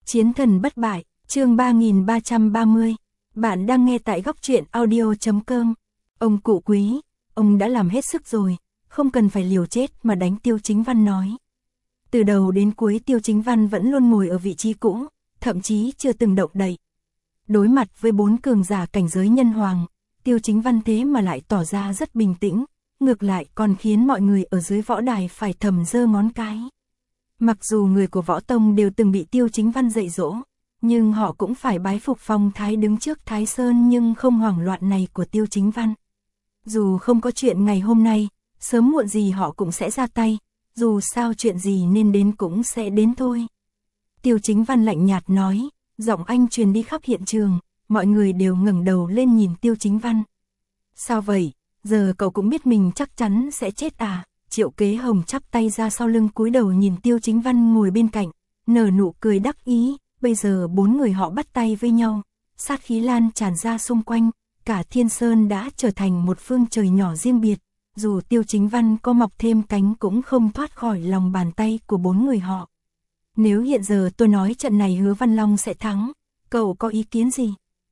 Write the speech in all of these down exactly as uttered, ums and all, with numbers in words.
Chiến thần bất bại, chương ba nghìn ba trăm ba mươi. Bạn đang nghe tại góc truyện audio chấm com. Ông cụ quý, ông đã làm hết sức rồi, không cần phải liều chết mà đánh Tiêu Chính Văn nói. Từ đầu đến cuối Tiêu Chính Văn vẫn luôn ngồi ở vị trí cũ, thậm chí chưa từng động đậy. Đối mặt với bốn cường giả cảnh giới nhân hoàng, Tiêu Chính Văn thế mà lại tỏ ra rất bình tĩnh, ngược lại còn khiến mọi người ở dưới võ đài phải thầm giơ ngón cái. Mặc dù người của võ tông đều từng bị Tiêu Chính Văn dạy dỗ, nhưng họ cũng phải bái phục phong thái đứng trước Thái Sơn nhưng không hoảng loạn này của Tiêu Chính Văn. Dù không có chuyện ngày hôm nay, sớm muộn gì họ cũng sẽ ra tay, dù sao chuyện gì nên đến cũng sẽ đến thôi. Tiêu Chính Văn lạnh nhạt nói, giọng anh truyền đi khắp hiện trường, mọi người đều ngẩng đầu lên nhìn Tiêu Chính Văn. Sao vậy, giờ cậu cũng biết mình chắc chắn sẽ chết à? Triệu Kế Hồng chắp tay ra sau lưng cúi đầu nhìn Tiêu Chính Văn ngồi bên cạnh, nở nụ cười đắc ý, bây giờ bốn người họ bắt tay với nhau, sát khí lan tràn ra xung quanh, cả Thiên Sơn đã trở thành một phương trời nhỏ riêng biệt, dù Tiêu Chính Văn có mọc thêm cánh cũng không thoát khỏi lòng bàn tay của bốn người họ. Nếu hiện giờ tôi nói trận này Hứa Văn Long sẽ thắng, cậu có ý kiến gì?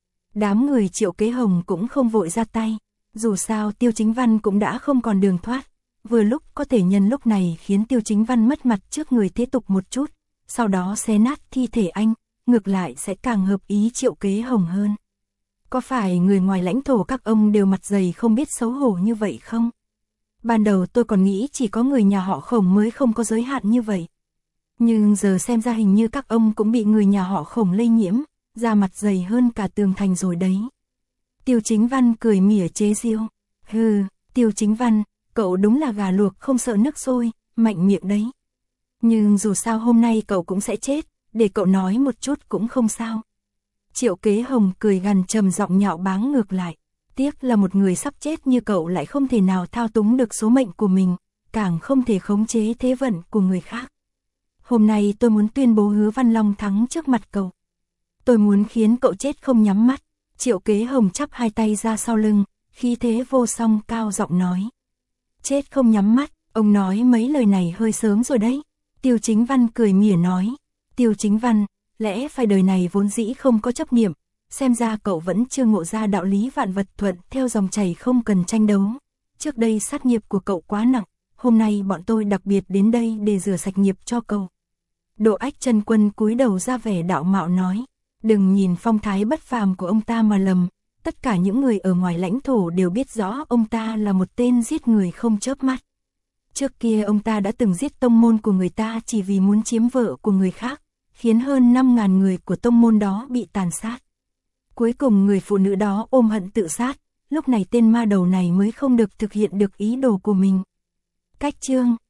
Đám người Triệu Kế Hồng cũng không vội ra tay, dù sao Tiêu Chính Văn cũng đã không còn đường thoát. Vừa lúc có thể nhân lúc này khiến Tiêu Chính Văn mất mặt trước người thế tục một chút, sau đó xé nát thi thể anh, ngược lại sẽ càng hợp ý Triệu Kế Hồng hơn. Có phải người ngoài lãnh thổ các ông đều mặt dày không biết xấu hổ như vậy không? Ban đầu tôi còn nghĩ chỉ có người nhà họ Khổng mới không có giới hạn như vậy. Nhưng giờ xem ra hình như các ông cũng bị người nhà họ Khổng lây nhiễm, da mặt dày hơn cả tường thành rồi đấy. Tiêu Chính Văn cười mỉa chế giễu. Hừ, Tiêu Chính Văn, cậu đúng là gà luộc không sợ nước sôi, mạnh miệng đấy. Nhưng dù sao hôm nay cậu cũng sẽ chết, để cậu nói một chút cũng không sao. Triệu Kế Hồng cười gằn trầm giọng nhạo báng ngược lại. Tiếc là một người sắp chết như cậu lại không thể nào thao túng được số mệnh của mình, càng không thể khống chế thế vận của người khác. Hôm nay tôi muốn tuyên bố Hứa Văn Long thắng trước mặt cậu. Tôi muốn khiến cậu chết không nhắm mắt. Triệu Kế Hồng chắp hai tay ra sau lưng, khí thế vô song cao giọng nói. Chết không nhắm mắt, ông nói mấy lời này hơi sớm rồi đấy. Tiêu Chính Văn cười mỉa nói. Tiêu Chính Văn, lẽ phải đời này vốn dĩ không có chấp niệm, xem ra cậu vẫn chưa ngộ ra đạo lý vạn vật thuận theo dòng chảy không cần tranh đấu. Trước đây sát nghiệp của cậu quá nặng, hôm nay bọn tôi đặc biệt đến đây để rửa sạch nghiệp cho cậu. Độ Ách Chân Quân cúi đầu ra vẻ đạo mạo nói. Đừng nhìn phong thái bất phàm của ông ta mà lầm, tất cả những người ở ngoài lãnh thổ đều biết rõ ông ta là một tên giết người không chớp mắt. Trước kia ông ta đã từng giết tông môn của người ta chỉ vì muốn chiếm vợ của người khác, khiến hơn năm ngàn người của tông môn đó bị tàn sát. Cuối cùng người phụ nữ đó ôm hận tự sát, lúc này tên ma đầu này mới không được thực hiện được ý đồ của mình. Cách chương